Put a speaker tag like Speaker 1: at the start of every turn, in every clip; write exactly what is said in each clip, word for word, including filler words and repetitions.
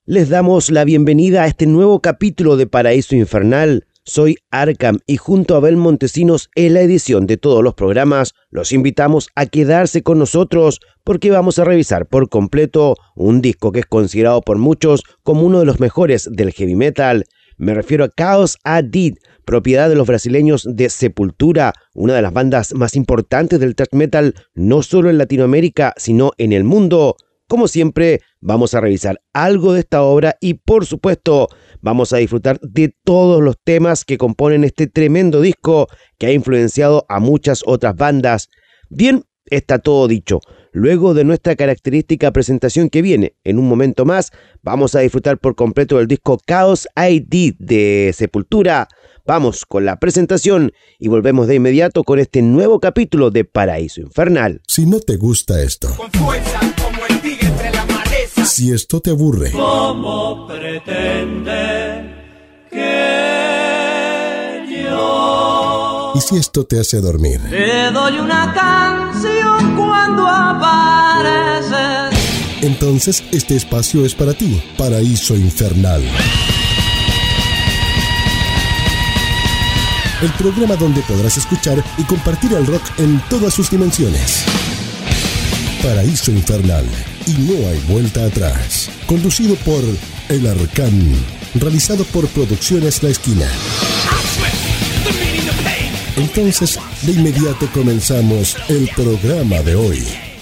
Speaker 1: Les damos la bienvenida a este nuevo capítulo de Paraíso Infernal. Soy Arkham y junto a Abel Montesinos en la edición de todos los programas, los invitamos a quedarse con nosotros porque vamos a revisar por completo un disco que es considerado por muchos como uno de los mejores del heavy metal. Me refiero a Chaos A D, propiedad de los brasileños de Sepultura, una de las bandas más importantes del thrash metal no solo en Latinoamérica, sino en el mundo. Como siempre, vamos a revisar algo de esta obra y, por supuesto, vamos a disfrutar de todos los temas que componen este tremendo disco que ha influenciado a muchas otras bandas. Bien, está todo dicho. Luego de nuestra característica presentación que viene en un momento más, vamos a disfrutar por completo del disco Chaos A D de Sepultura. Vamos con la presentación y volvemos de inmediato con este nuevo capítulo de Paraíso Infernal.
Speaker 2: Si no te gusta esto,
Speaker 3: con fuerza como el tigre entre la maleza.
Speaker 2: Si esto te aburre,
Speaker 4: ¿cómo pretende que yo?
Speaker 2: Y si esto te hace dormir,
Speaker 4: Te doy una canción cuando apareces.
Speaker 2: Entonces este espacio es para ti. Paraíso Infernal. El programa donde podrás escuchar y compartir el rock en todas sus dimensiones. Paraíso Infernal. Y no hay vuelta atrás. Conducido por El Arcán. Realizado por Producciones La Esquina. Entonces, de inmediato comenzamos el programa de hoy.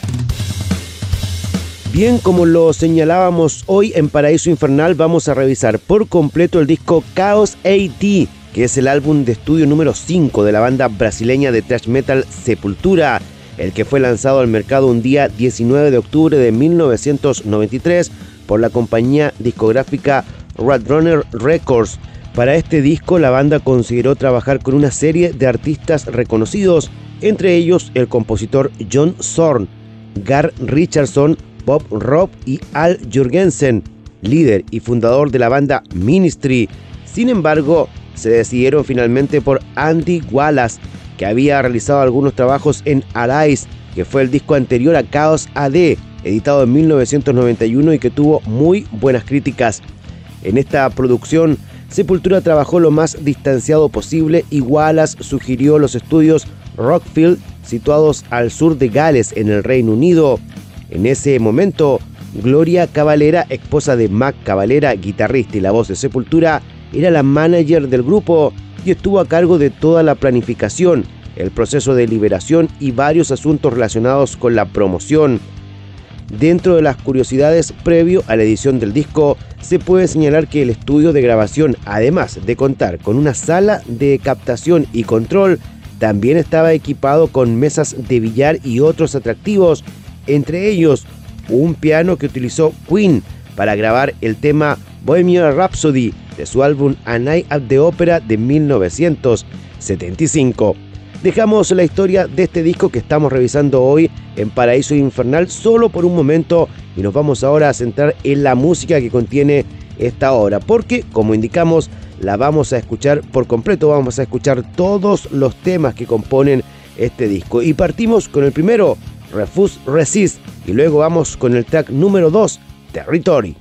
Speaker 1: Bien, como lo señalábamos hoy en Paraíso Infernal, vamos a revisar por completo el disco Chaos A D, que es el álbum de estudio número cinco de la banda brasileña de thrash metal Sepultura, el que fue lanzado al mercado un día diecinueve de octubre de mil novecientos noventa y tres por la compañía discográfica Roadrunner Records. Para este disco la banda consideró trabajar con una serie de artistas reconocidos, entre ellos el compositor John Zorn, Gar Richardson, Bob Rob y Al Jurgensen, líder y fundador de la banda Ministry. Sin embargo, se decidieron finalmente por Andy Wallace, que había realizado algunos trabajos en Arise, que fue el disco anterior a Chaos A D, editado en mil novecientos noventa y uno y que tuvo muy buenas críticas. En esta producción, Sepultura trabajó lo más distanciado posible y Wallace sugirió los estudios Rockfield, situados al sur de Gales, en el Reino Unido. En ese momento, Gloria Cavalera, esposa de Mac Cavalera, guitarrista y la voz de Sepultura, era la manager del grupo y estuvo a cargo de toda la planificación, el proceso de liberación y varios asuntos relacionados con la promoción. Dentro de las curiosidades previo a la edición del disco, se puede señalar que el estudio de grabación, además de contar con una sala de captación y control, también estaba equipado con mesas de billar y otros atractivos, entre ellos un piano que utilizó Queen para grabar el tema Bohemian Rhapsody de su álbum A Night at the Opera de mil novecientos setenta y cinco. Dejamos la historia de este disco que estamos revisando hoy en Paraíso Infernal solo por un momento y nos vamos ahora a centrar en la música que contiene esta obra, porque, como indicamos, la vamos a escuchar por completo, vamos a escuchar todos los temas que componen este disco. Y partimos con el primero, Refuse Resist, y luego vamos con el track número dos, Territory.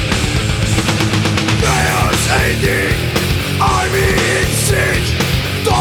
Speaker 5: Army in siege,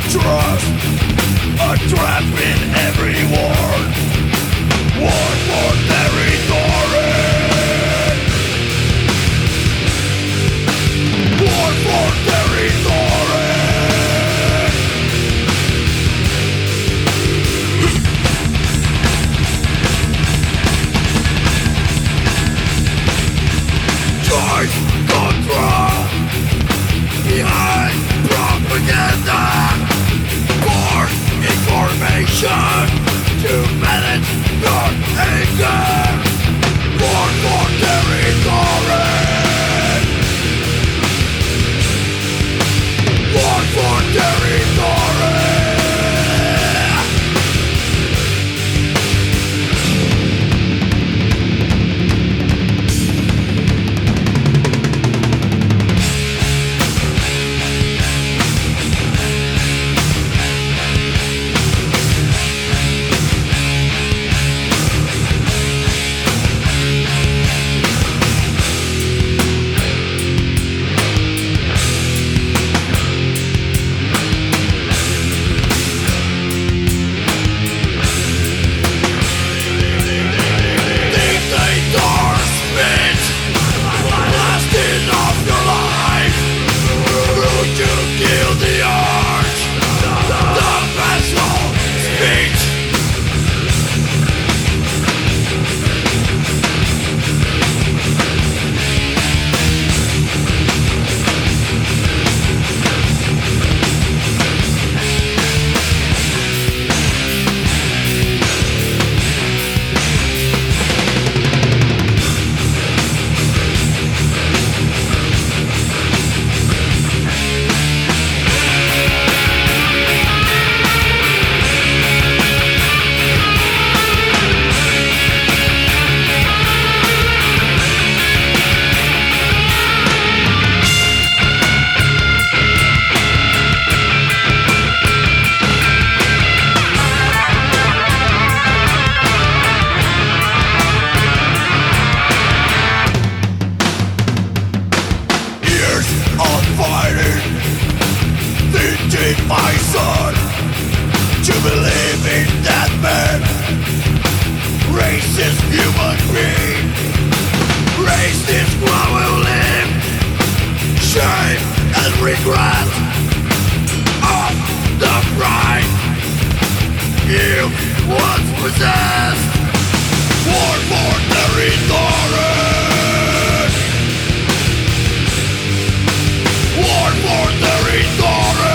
Speaker 5: trust, a trap in every war. War for territory. War for territory. Choice control behind propaganda. For information to manage your anger. War for territory. War for territory. My son, to believe in that man, racist human being, racist growling, shame and regret of the pride you once possessed. War for territory. War for territory.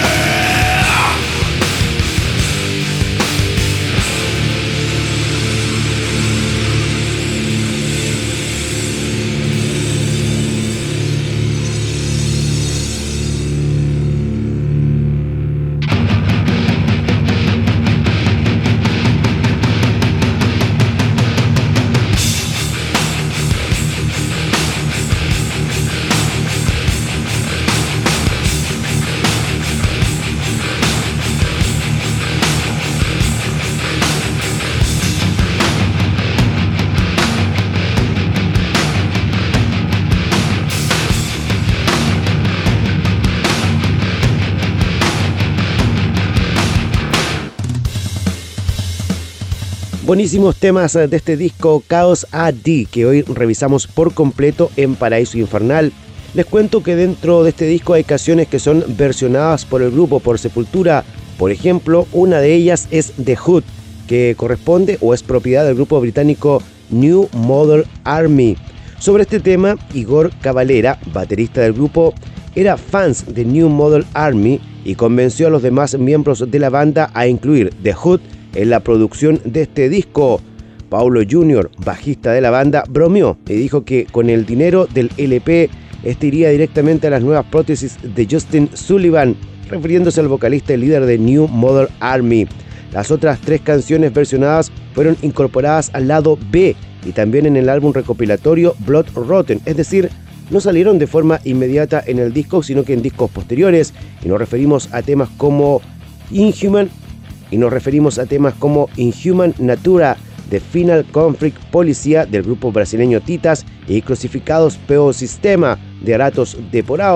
Speaker 1: Buenísimos temas de este disco Chaos A D que hoy revisamos por completo en Paraíso Infernal. Les cuento que dentro de este disco hay canciones que son versionadas por el grupo, por Sepultura. Por ejemplo, una de ellas es The Hood, que corresponde o es propiedad del grupo británico New Model Army. Sobre este tema, Igor Cavalera, baterista del grupo, era fans de New Model Army y convenció a los demás miembros de la banda a incluir The Hood en la producción de este disco. Paulo junior, bajista de la banda, bromeó y dijo que con el dinero del L P este iría directamente a las nuevas prótesis de Justin Sullivan, refiriéndose al vocalista y líder de New Model Army. Las otras tres canciones versionadas fueron incorporadas al lado B y también en el álbum recopilatorio Blood Rotten, es decir, no salieron de forma inmediata en el disco, sino que en discos posteriores, y nos referimos a temas como Inhuman y nos referimos a temas como Inhuman Natura, The Final Conflict Policía del grupo brasileño Titas y Crucificados Peo Sistema de Aratos de Porao,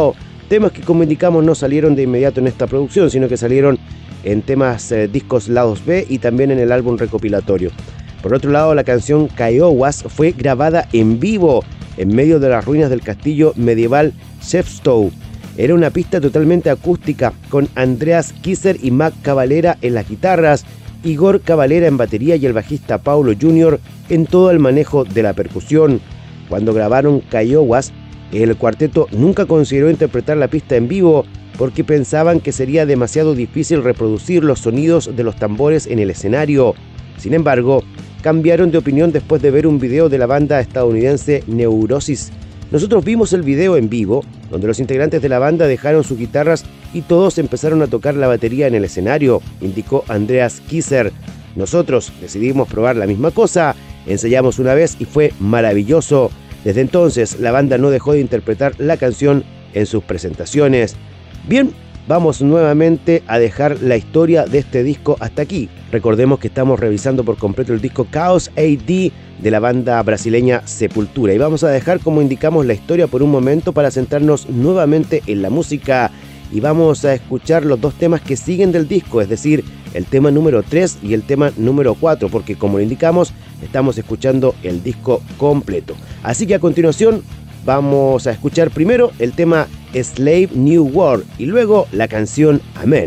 Speaker 1: Temas que, como indicamos, no salieron de inmediato en esta producción, sino que salieron en temas eh, discos lados B y también en el álbum recopilatorio. Por otro lado, la canción Kiowas fue grabada en vivo en medio de las ruinas del castillo medieval Chepstow. Era una pista totalmente acústica con Andreas Kisser y Mac Cavalera en las guitarras, Igor Cavalera en batería y el bajista Paulo junior en todo el manejo de la percusión. Cuando grabaron Kiowas, el cuarteto nunca consideró interpretar la pista en vivo porque pensaban que sería demasiado difícil reproducir los sonidos de los tambores en el escenario. Sin embargo, cambiaron de opinión después de ver un video de la banda estadounidense Neurosis. Nosotros vimos el video en vivo, donde los integrantes de la banda dejaron sus guitarras y todos empezaron a tocar la batería en el escenario, indicó Andreas Kisser. Nosotros decidimos probar la misma cosa, ensayamos una vez y fue maravilloso. Desde entonces, la banda no dejó de interpretar la canción en sus presentaciones. Bien, vamos nuevamente a dejar la historia de este disco hasta aquí. Recordemos que estamos revisando por completo el disco Chaos A D de la banda brasileña Sepultura y vamos a dejar, como indicamos, la historia por un momento para centrarnos nuevamente en la música y vamos a escuchar los dos temas que siguen del disco, es decir, el tema número tres y el tema número cuatro, porque como lo indicamos, estamos escuchando el disco completo. Así que a continuación vamos a escuchar primero el tema Slave New World y luego la canción Amen.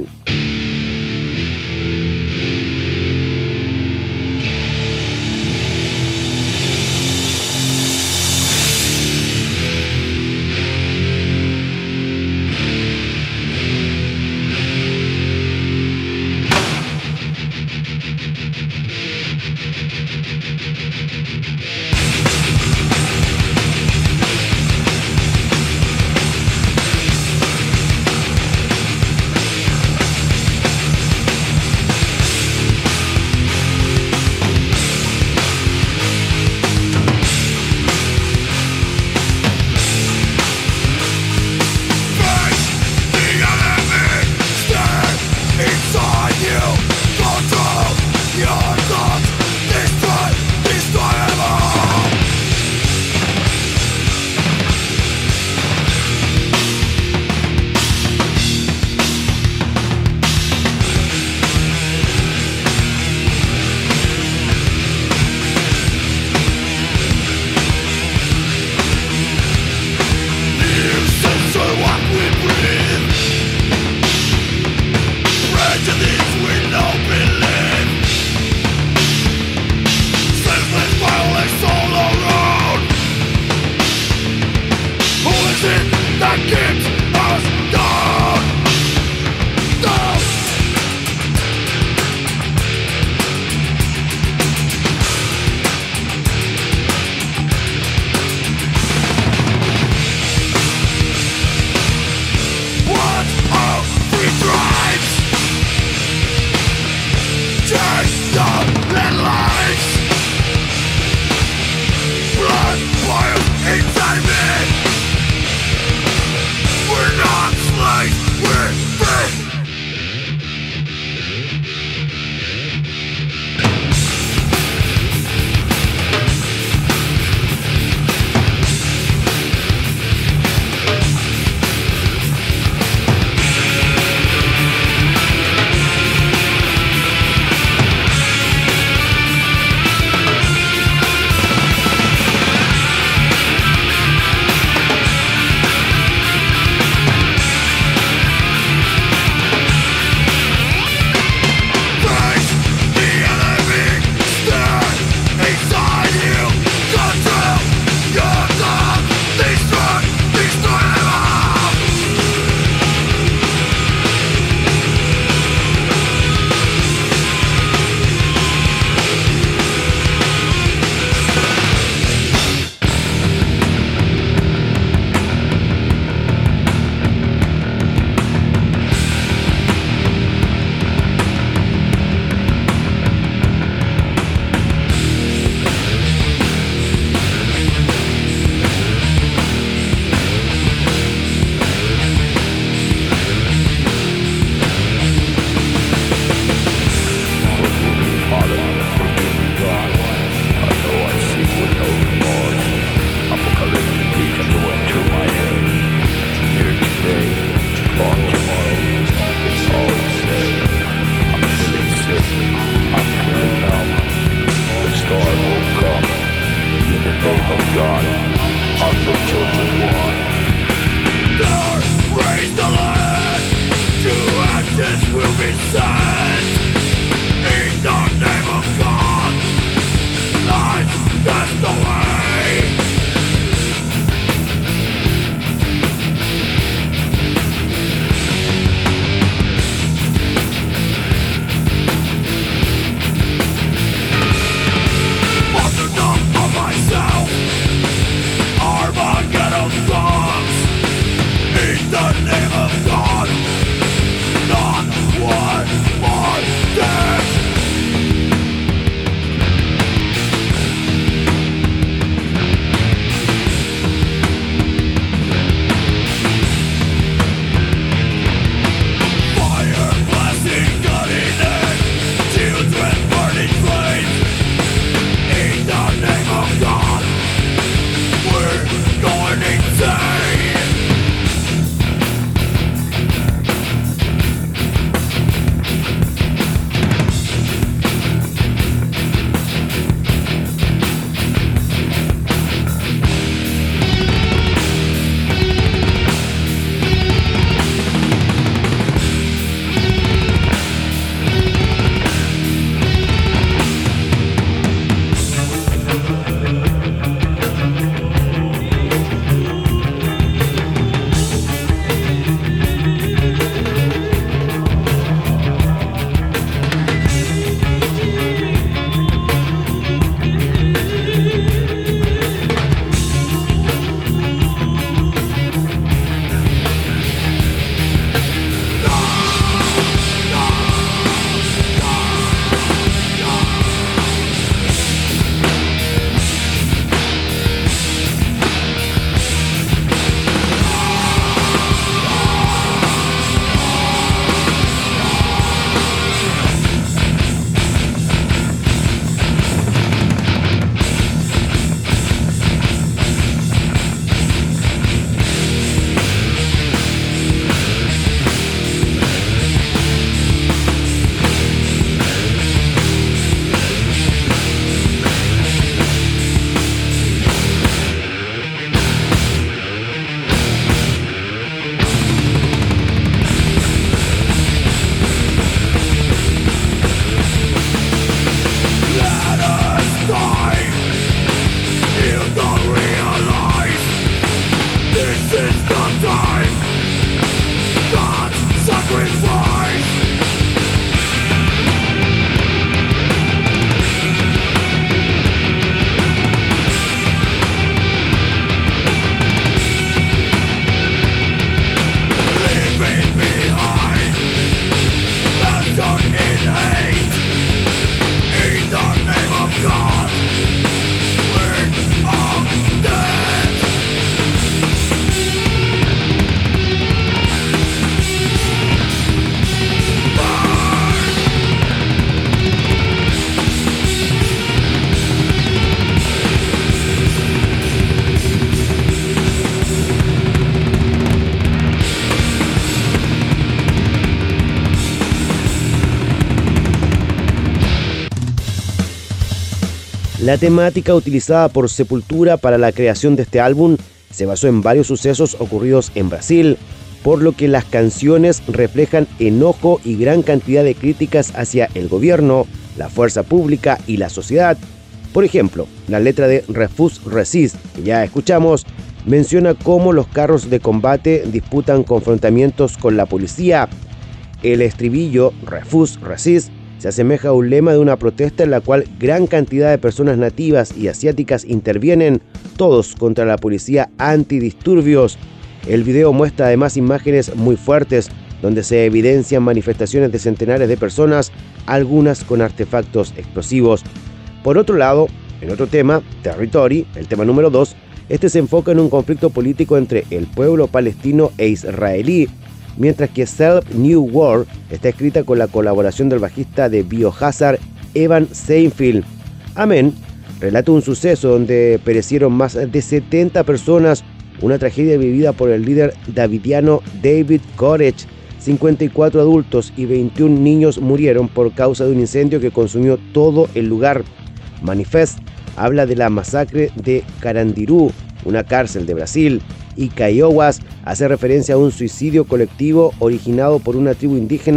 Speaker 1: La temática utilizada por Sepultura para la creación de este álbum se basó en varios sucesos ocurridos en Brasil, por lo que las canciones reflejan enojo y gran cantidad de críticas hacia el gobierno, la fuerza pública y la sociedad. Por ejemplo, la letra de Refus Resist, que ya escuchamos, menciona cómo los carros de combate disputan confrontamientos con la policía. El estribillo Refus Resist se asemeja a un lema de una protesta en la cual gran cantidad de personas nativas y asiáticas intervienen, todos contra la policía antidisturbios. El video muestra además imágenes muy fuertes, donde se evidencian manifestaciones de centenares de personas, algunas con artefactos explosivos. Por otro lado, en otro tema, Territory, el tema número dos, este se enfoca en un conflicto político entre el pueblo palestino e israelí, mientras que Self New World está escrita con la colaboración del bajista de Biohazard, Evan Seinfeld. Amen relata un suceso donde perecieron más de setenta personas, una tragedia vivida por el líder davidiano David Koresh. cincuenta y cuatro adultos y veintiún niños murieron por causa de un incendio que consumió todo el lugar. Manifest habla de la masacre de Carandiru, una cárcel de Brasil, y Caiowas hace referencia a un suicidio colectivo originado por una tribu indígena,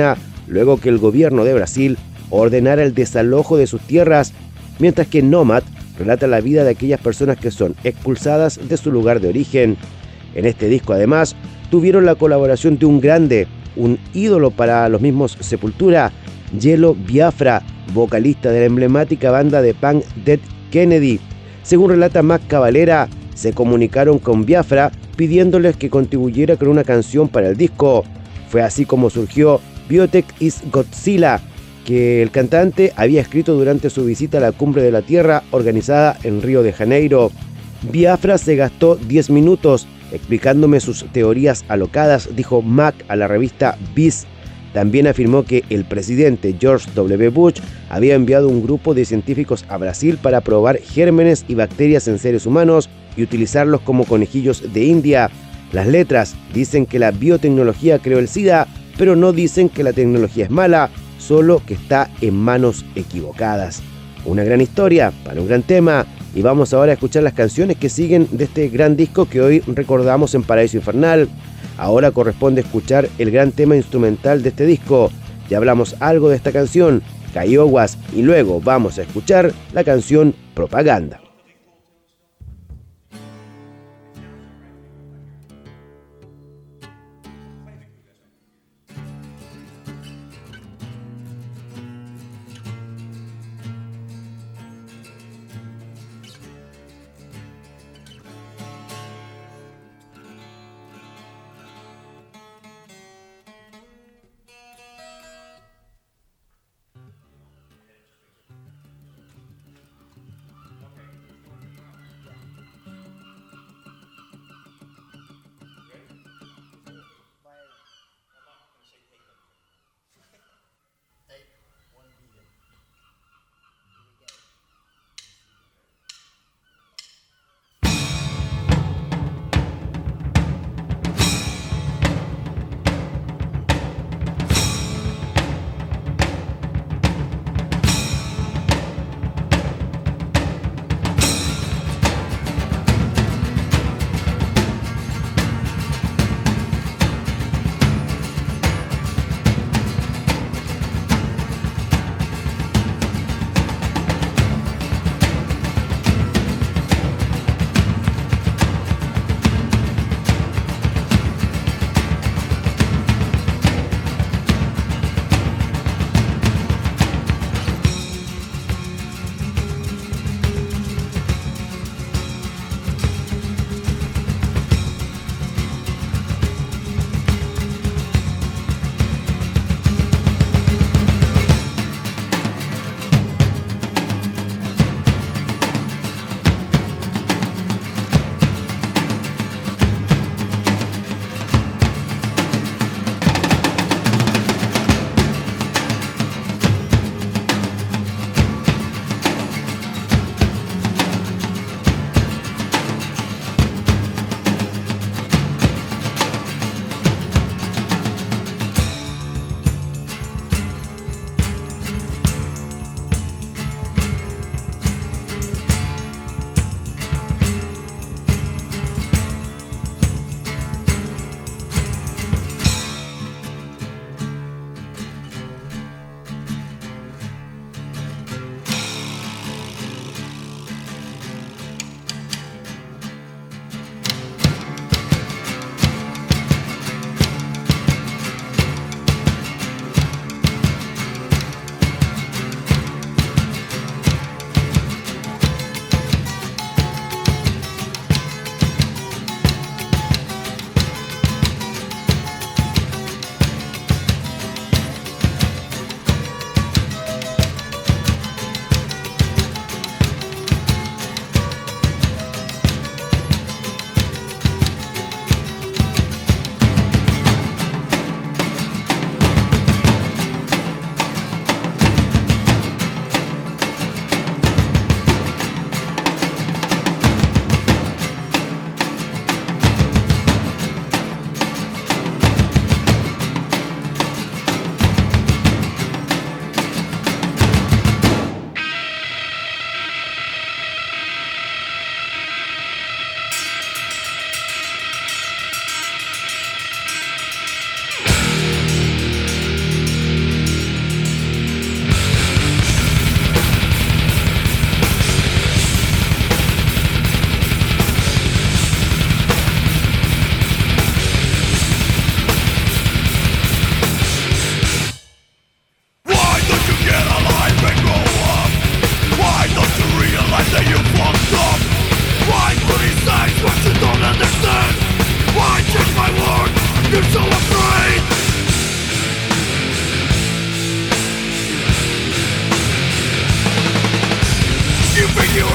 Speaker 1: luego que el gobierno de Brasil ordenara el desalojo de sus tierras, mientras que Nomad relata la vida de aquellas personas que son expulsadas de su lugar de origen. En este disco, además, tuvieron la colaboración de un grande, un ídolo para los mismos Sepultura, Yelo Biafra, vocalista de la emblemática banda de punk Dead Kennedy. Según relata Mac Cavalera, se comunicaron con Biafra pidiéndoles que contribuyera con una canción para el disco. Fue así como surgió Biotech is Godzilla, que el cantante había escrito durante su visita a la Cumbre de la Tierra organizada en Río de Janeiro. Biafra se gastó diez minutos explicándome sus teorías alocadas, dijo Mac a la revista Viz. También afirmó que el presidente George doble u. Bush había enviado un grupo de científicos a Brasil para probar gérmenes y bacterias en seres humanos y utilizarlos como conejillos de India. Las letras dicen que la biotecnología creó el SIDA, pero no dicen que la tecnología es mala, solo que está en manos equivocadas. Una gran historia para un gran tema, y vamos ahora a escuchar las canciones que siguen de este gran disco que hoy recordamos en Paraíso Infernal. Ahora corresponde escuchar el gran tema instrumental de este disco. Ya hablamos algo de esta canción, Caioguas, y luego vamos a escuchar la canción Propaganda.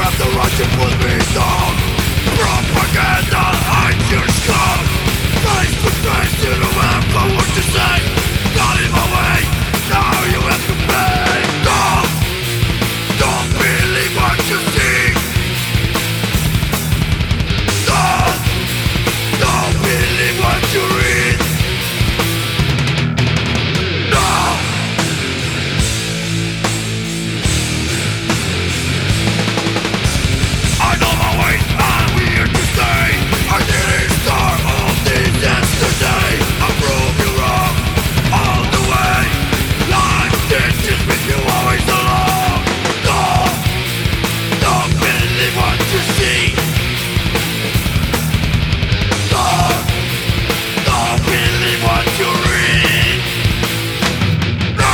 Speaker 5: have to rush and put me down. Propaganda, I'm your scum. Face to face, you don't have no word to say. Got in my way, now you have to pay. Don't, don't believe what you see. Don't, don't believe what you read. No. I know my way, I'm here to stay. I didn't start all this yesterday. I prove you wrong all the way. Life teaches me you always alone. Don't, don't believe what you see. Don't, don't believe what you read. No.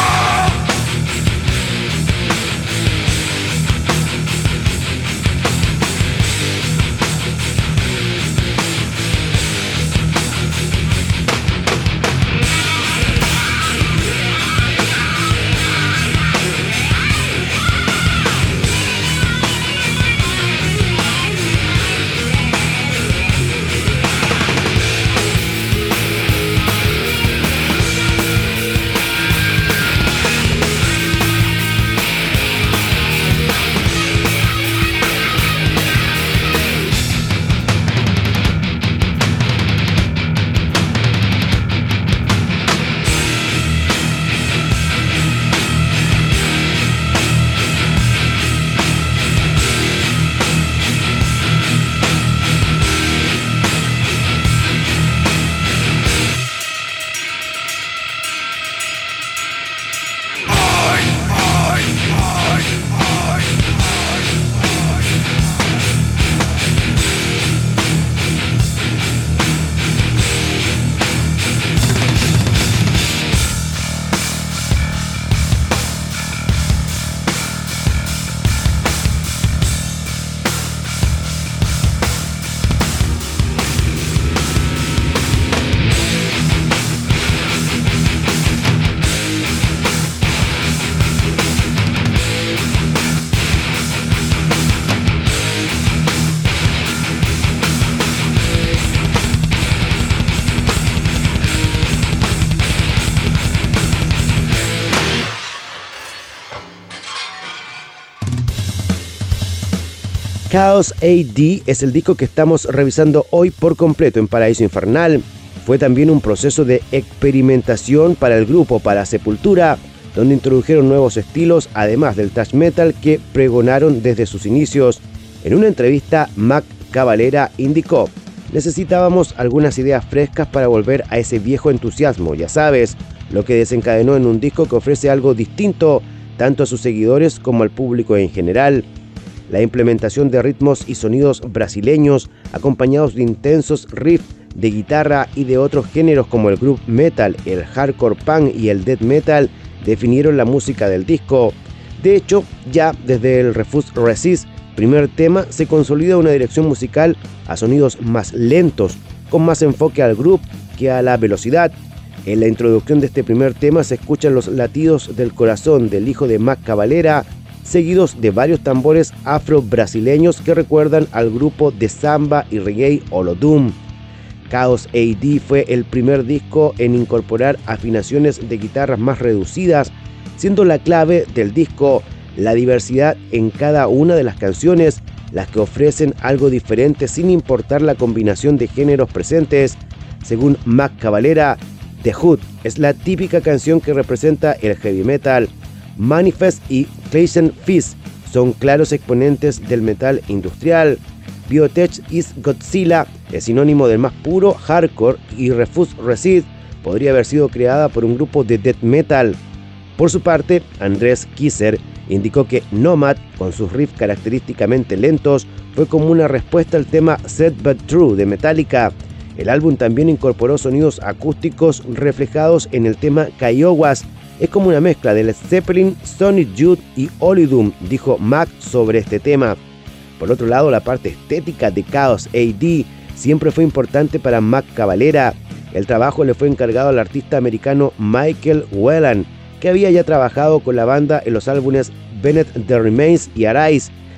Speaker 1: Chaos A D es el disco que estamos revisando hoy por completo en Paraíso Infernal. Fue también un proceso de experimentación para el grupo, para Sepultura, donde introdujeron nuevos estilos, además del thrash metal que pregonaron desde sus inicios. En una entrevista, Mac Cavalera indicó: necesitábamos algunas ideas frescas para volver a ese viejo entusiasmo, ya sabes, lo que desencadenó en un disco que ofrece algo distinto, tanto a sus seguidores como al público en general. La implementación de ritmos y sonidos brasileños, acompañados de intensos riffs de guitarra y de otros géneros como el groove metal, el hardcore punk y el death metal, definieron la música del disco. De hecho, ya desde el Refuse Resist, primer tema, se consolida una dirección musical a sonidos más lentos, con más enfoque al groove que a la velocidad. En la introducción de este primer tema se escuchan los latidos del corazón del hijo de Mac Cavalera, seguidos de varios tambores afro-brasileños que recuerdan al grupo de samba y reggae Olodum. Chaos A D fue el primer disco en incorporar afinaciones de guitarras más reducidas, siendo la clave del disco la diversidad en cada una de las canciones, las que ofrecen algo diferente sin importar la combinación de géneros presentes. Según Mac Cavalera, The Hood es la típica canción que representa el heavy metal. Manifest y Clayson Fist son claros exponentes del metal industrial. Biotech is Godzilla es sinónimo del más puro hardcore y Refuse Resist podría haber sido creada por un grupo de death metal. Por su parte, Andrés Kisser indicó que Nomad, con sus riffs característicamente lentos, fue como una respuesta al tema Sad But True de Metallica. El álbum también incorporó sonidos acústicos reflejados en el tema Kiowas. Es como una mezcla de Led Zeppelin, Sonic Youth y Olydum, dijo Mac sobre este tema. Por otro lado, la parte estética de Chaos A D siempre fue importante para Mac Cavalera. El trabajo le fue encargado al artista americano Michael Whelan, que había ya trabajado con la banda en los álbumes Bennett the Remains y Arise.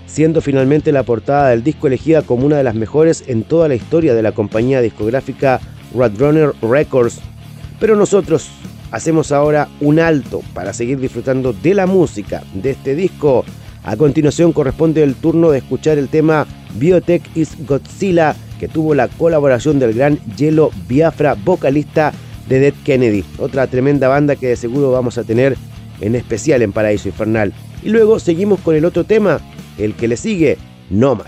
Speaker 1: siendo finalmente la portada del disco elegida como una de las mejores en toda la historia de la compañía discográfica Roadrunner Records. Pero nosotros hacemos ahora un alto para seguir disfrutando de la música de este disco. A continuación corresponde el turno de escuchar el tema Biotech is Godzilla, que tuvo la colaboración del gran Yelo Biafra, vocalista de Dead Kennedy, otra tremenda banda que de seguro vamos a tener en especial en Paraíso Infernal. Y luego seguimos con el otro tema, el que le sigue, Nomad.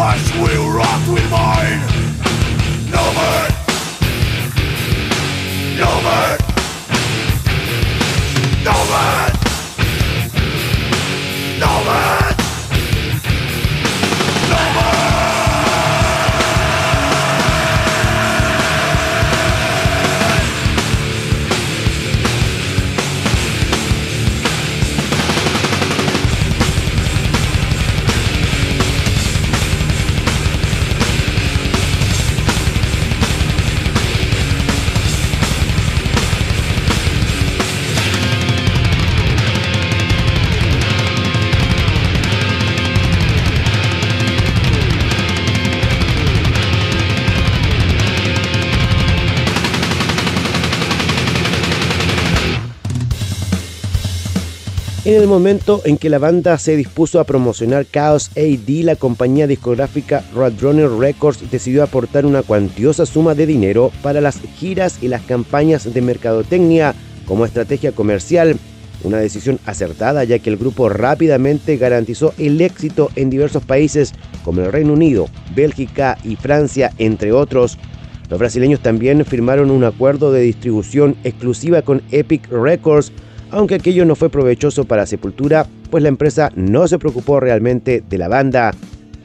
Speaker 5: flesh will rot with mine. No man, no man, no man, no man, no man.
Speaker 1: En el momento en que la banda se dispuso a promocionar Chaos A D, la compañía discográfica Roadrunner Records decidió aportar una cuantiosa suma de dinero para las giras y las campañas de mercadotecnia como estrategia comercial, una decisión acertada ya que el grupo rápidamente garantizó el éxito en diversos países como el Reino Unido, Bélgica y Francia, entre otros. Los brasileños también firmaron un acuerdo de distribución exclusiva con Epic Records, aunque aquello no fue provechoso para Sepultura, pues la empresa no se preocupó realmente de la banda.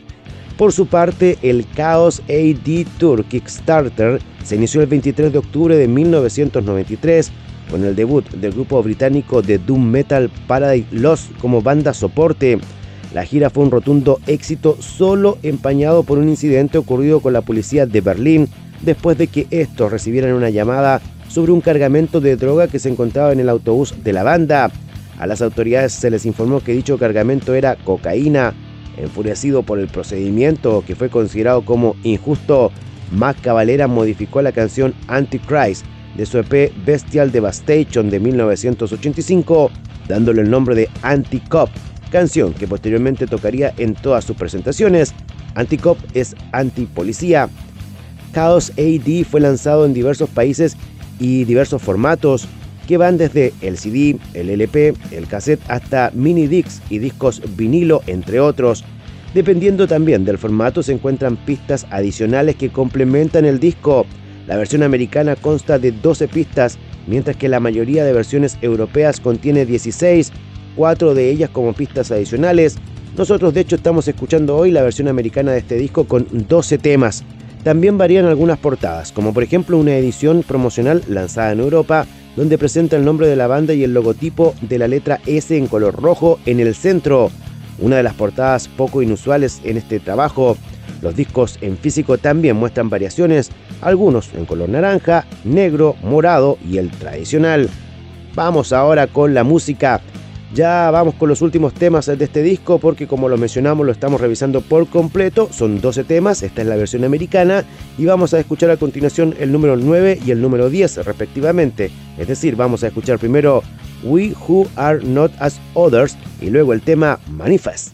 Speaker 1: Por su parte, el Chaos A D Tour Kickstarter se inició el veintitrés de octubre de mil novecientos noventa y tres con el debut del grupo británico de Doom Metal Paradise Lost como banda soporte. La gira fue un rotundo éxito, solo empañado por un incidente ocurrido con la policía de Berlín después de que estos recibieran una llamada sobre un cargamento de droga que se encontraba en el autobús de la banda. A las autoridades se les informó que dicho cargamento era cocaína. Enfurecido por el procedimiento, que fue considerado como injusto, Mac Cavalera modificó la canción Antichrist de su E P Bestial Devastation de mil novecientos ochenta y cinco, dándole el nombre de Anti-Cop, canción que posteriormente tocaría en todas sus presentaciones. Anti-Cop es anti-policía. Chaos A D fue lanzado en diversos países y diversos formatos que van desde el C D, el L P, el cassette hasta mini discs y discos vinilo, entre otros. Dependiendo también del formato se encuentran pistas adicionales que complementan el disco. La versión americana consta de doce pistas, mientras que la mayoría de versiones europeas contiene dieciséis, cuatro de ellas como pistas adicionales. Nosotros de hecho estamos escuchando hoy la versión americana de este disco con doce temas. También varían algunas portadas, como por ejemplo una edición promocional lanzada en Europa, donde presenta el nombre de la banda y el logotipo de la letra S en color rojo en el centro. Una de las portadas poco inusuales en este trabajo. Los discos en físico también muestran variaciones, algunos en color naranja, negro, morado y el tradicional. Vamos ahora con la música. Ya vamos con los últimos temas de este disco porque, como lo mencionamos, lo estamos revisando por completo. Son doce temas, esta es la versión americana y vamos a escuchar a continuación el número nueve y el número diez respectivamente. Es decir, vamos a escuchar primero We Who Are Not As Others y luego el tema Manifest.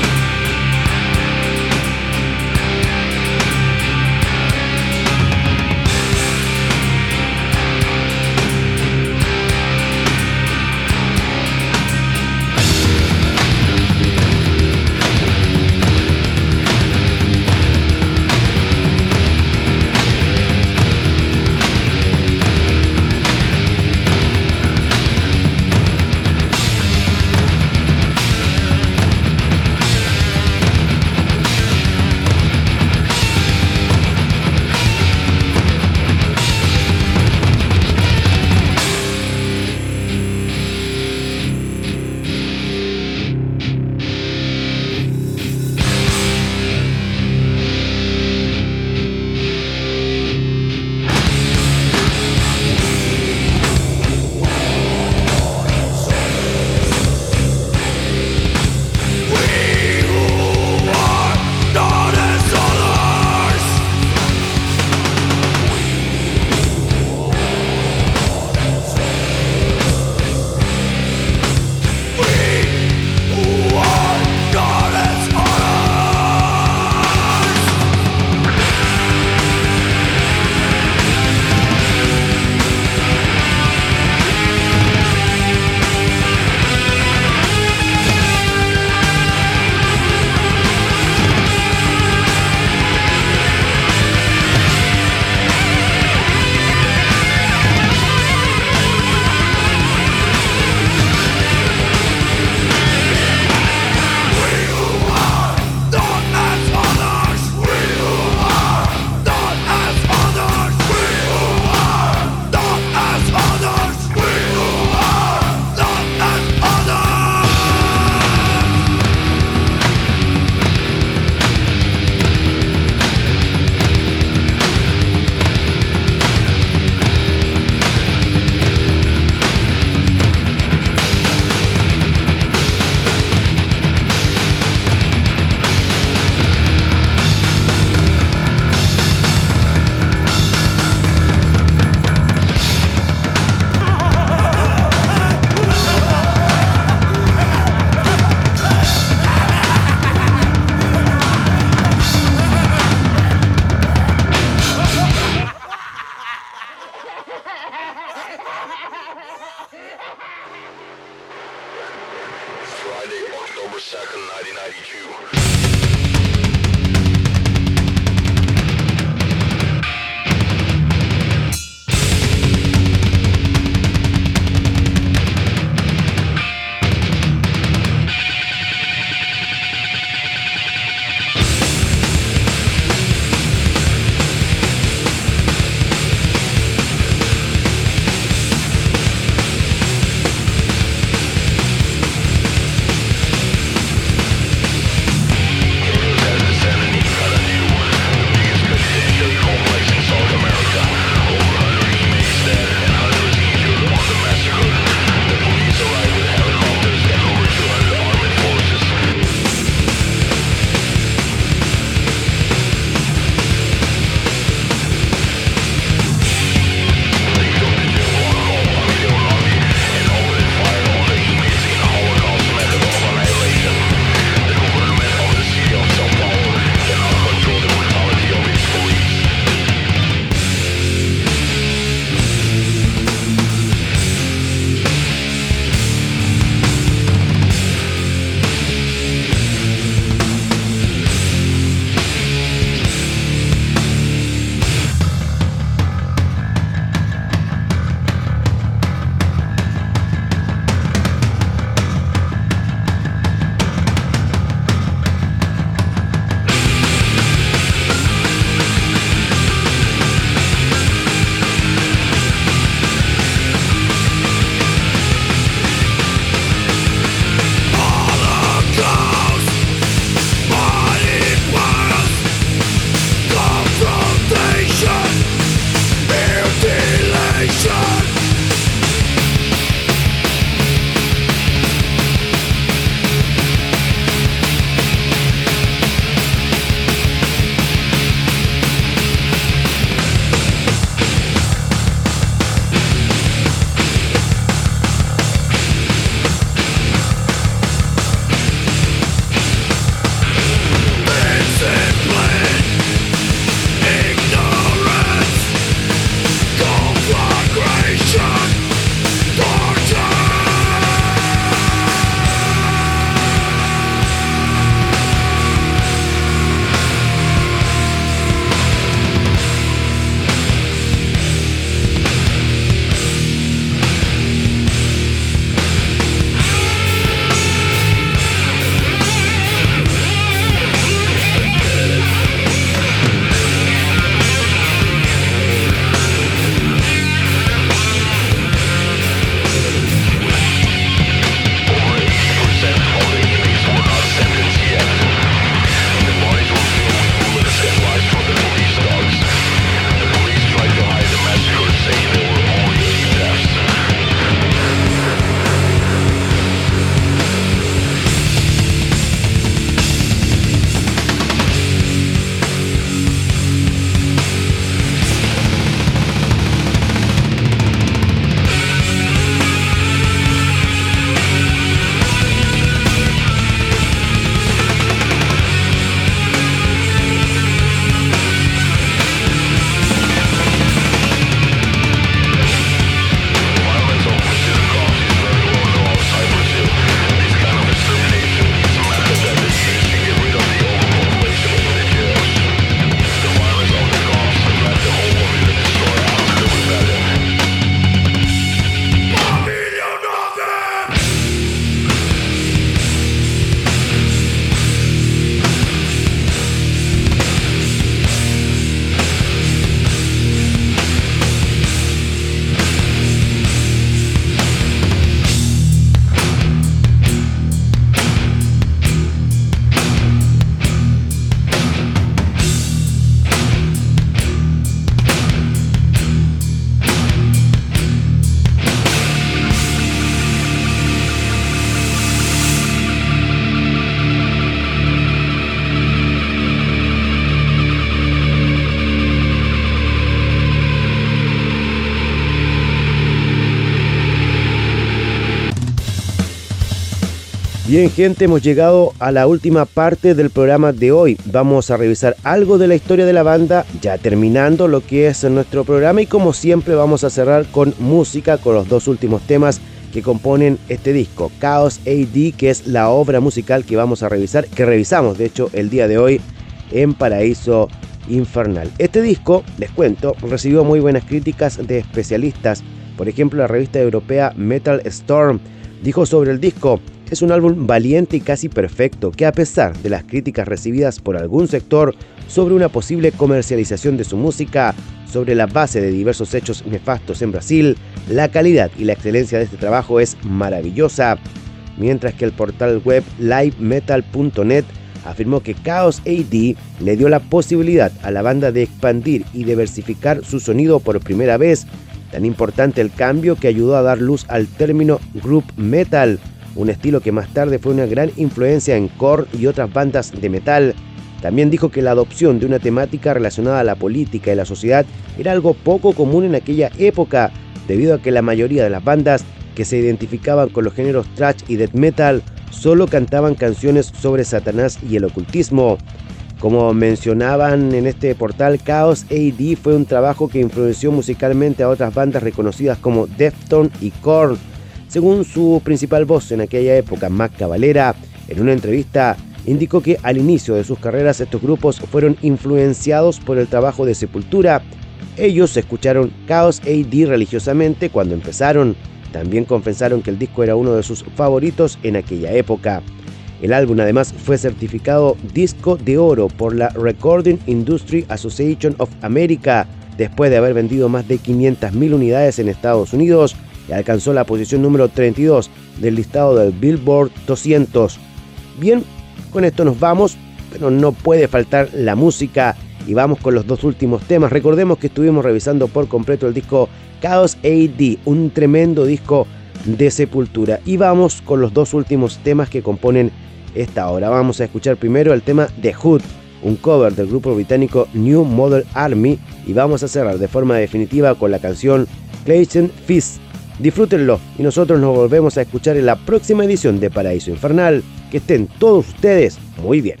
Speaker 1: Bien, gente, hemos llegado a la última parte del programa de hoy. Vamos a revisar algo de la historia de la banda, ya terminando lo que es nuestro programa, y como siempre vamos a cerrar con música, con los dos últimos temas que componen este disco, Chaos A D, que es la obra musical que vamos a revisar, que revisamos de hecho el día de hoy en Paraíso Infernal. Este disco, les cuento, recibió muy buenas críticas de especialistas. Por ejemplo, la revista europea Metal Storm dijo sobre el disco: es un álbum valiente y casi perfecto, que a pesar de las críticas recibidas por algún sector sobre una posible comercialización de su música, sobre la base de diversos hechos nefastos en Brasil, la calidad y la excelencia de este trabajo es maravillosa. Mientras que el portal web live metal punto net afirmó que Chaos A D le dio la posibilidad a la banda de expandir y diversificar su sonido por primera vez, tan importante el cambio que ayudó a dar luz al término group metal, un estilo que más tarde fue una gran influencia en Korn y otras bandas de metal. También dijo que la adopción de una temática relacionada a la política y la sociedad era algo poco común en aquella época, debido a que la mayoría de las bandas que se identificaban con los géneros thrash y death metal solo cantaban canciones sobre Satanás y el ocultismo. Como mencionaban en este portal, Chaos A D fue un trabajo que influenció musicalmente a otras bandas reconocidas como Deftones y Korn. Según su principal voz en aquella época, Mac Cavalera, en una entrevista indicó que al inicio de sus carreras estos grupos fueron influenciados por el trabajo de Sepultura. Ellos escucharon Chaos A D religiosamente cuando empezaron. También confesaron que el disco era uno de sus favoritos en aquella época. El álbum además fue certificado disco de oro por la Recording Industry Association of America, después de haber vendido más de quinientas mil unidades en Estados Unidos, y alcanzó la posición número treinta y dos del listado del Billboard doscientos. Bien, con esto nos vamos, pero no puede faltar la música, y vamos con los dos últimos temas. Recordemos que estuvimos revisando por completo el disco Chaos A D, un tremendo disco de Sepultura, y vamos con los dos últimos temas que componen esta obra. Vamos a escuchar primero el tema The Hood, un cover del grupo británico New Model Army, y vamos a cerrar de forma definitiva con la canción Clayton Fist. Disfrútenlo, y nosotros nos volvemos a escuchar en la próxima edición de Paraíso Infernal. Que estén todos ustedes muy bien.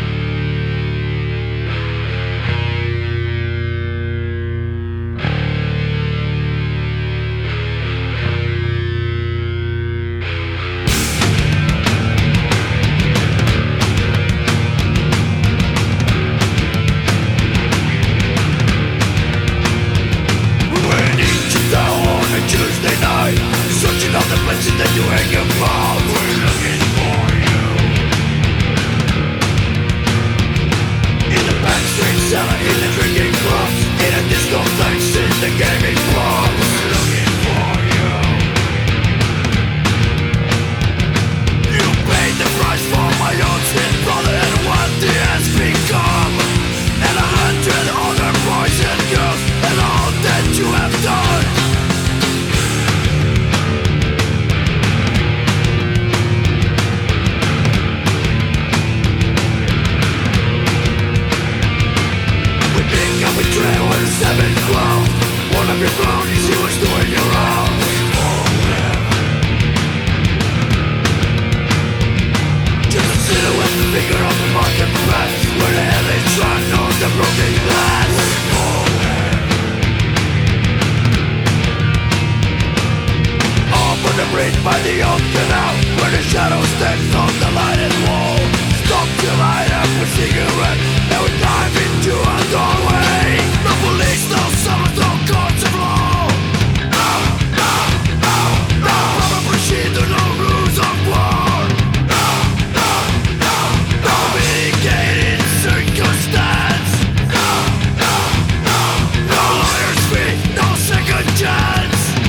Speaker 5: By the old canal, where the shadows stand on the lighted wall. Stop till I have a cigarette, and we dive into a doorway. No police, no summons, no courts of law. No, no, no, no. Probably she do no rules of war. No, no, no, no. Mitigated circumstance. No, no, no, no. Lawyers fee, no second chance.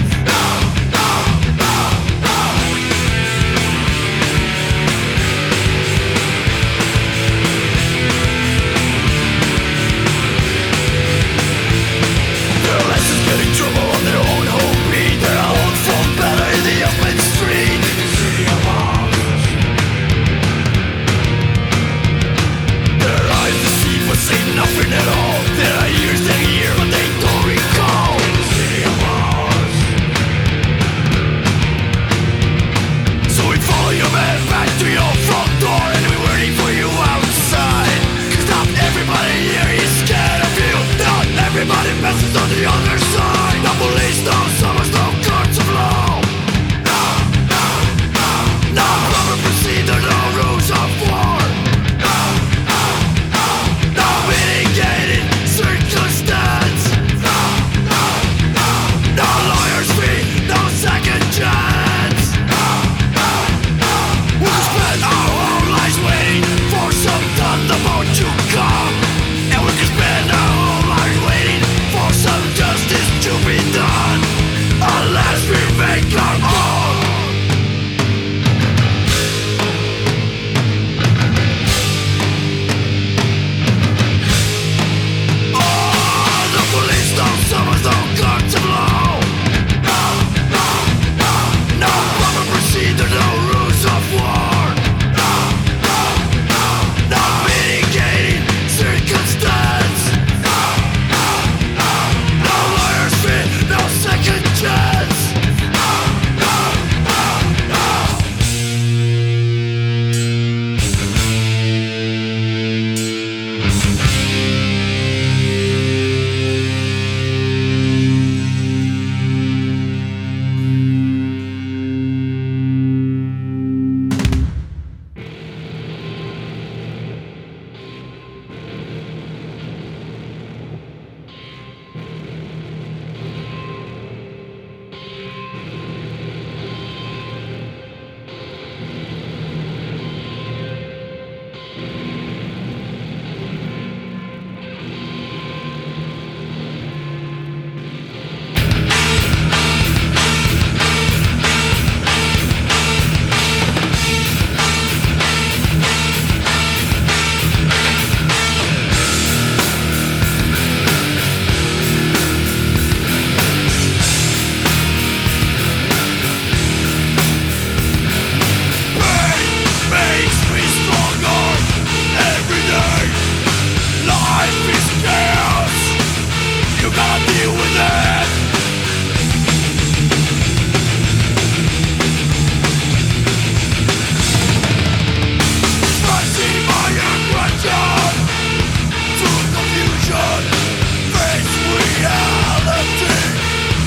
Speaker 5: Nothing at all. There are years that hear, but they don't recall. City of Oz. So we follow your man back to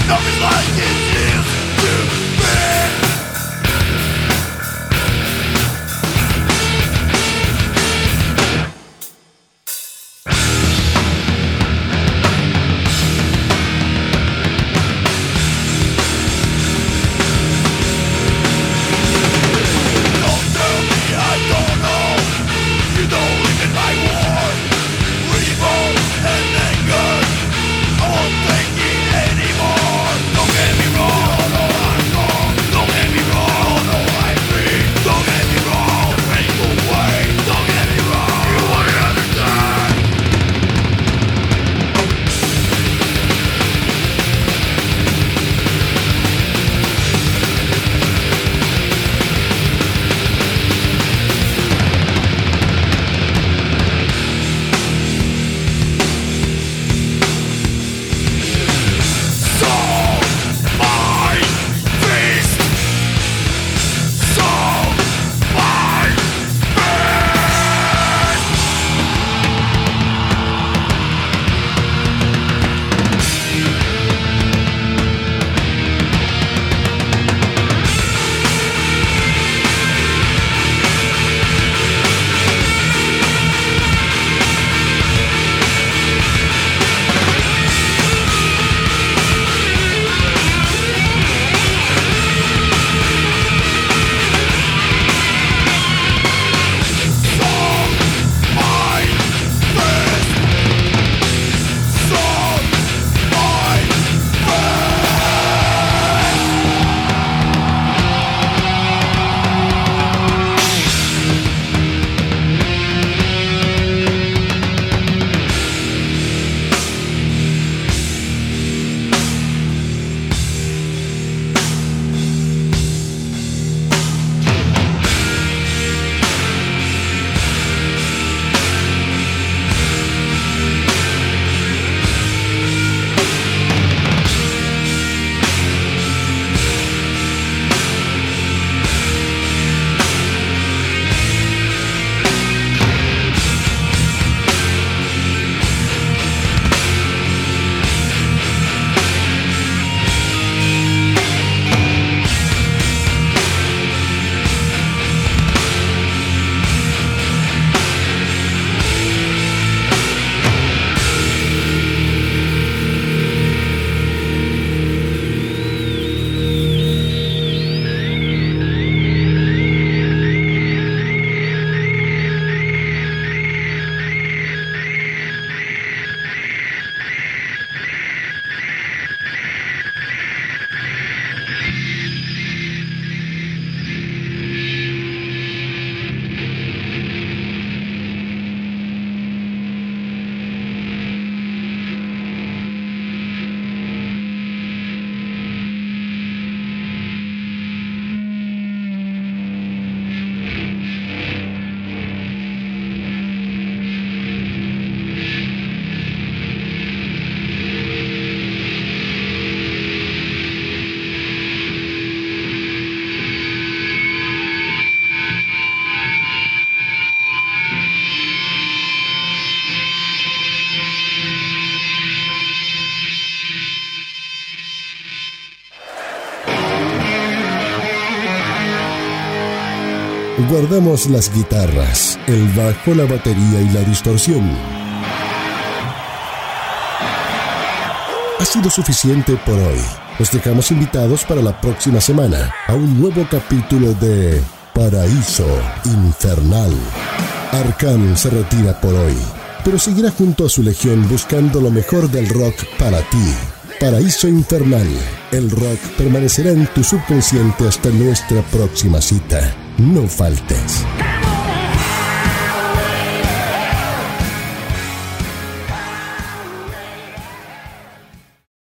Speaker 5: Nothing like it used to be. Don't tell me I don't know. You don't live in my war. Revolt and anger, I won't take it anymore. Don't get me wrong, no, I'm wrong. Don't get me wrong, no, I'm free. Don't get me wrong, the painful way. Don't get me wrong, you won't understand. So, my fist. So, my
Speaker 2: Guardamos las guitarras, el bajo, la batería y la distorsión. Ha sido suficiente por hoy. Los dejamos invitados para la próxima semana a un nuevo capítulo de Paraíso Infernal. Arkham se retira por hoy, pero seguirá junto a su legión buscando lo mejor del rock para ti. Paraíso Infernal. El rock permanecerá en tu subconsciente hasta nuestra próxima cita. No faltes.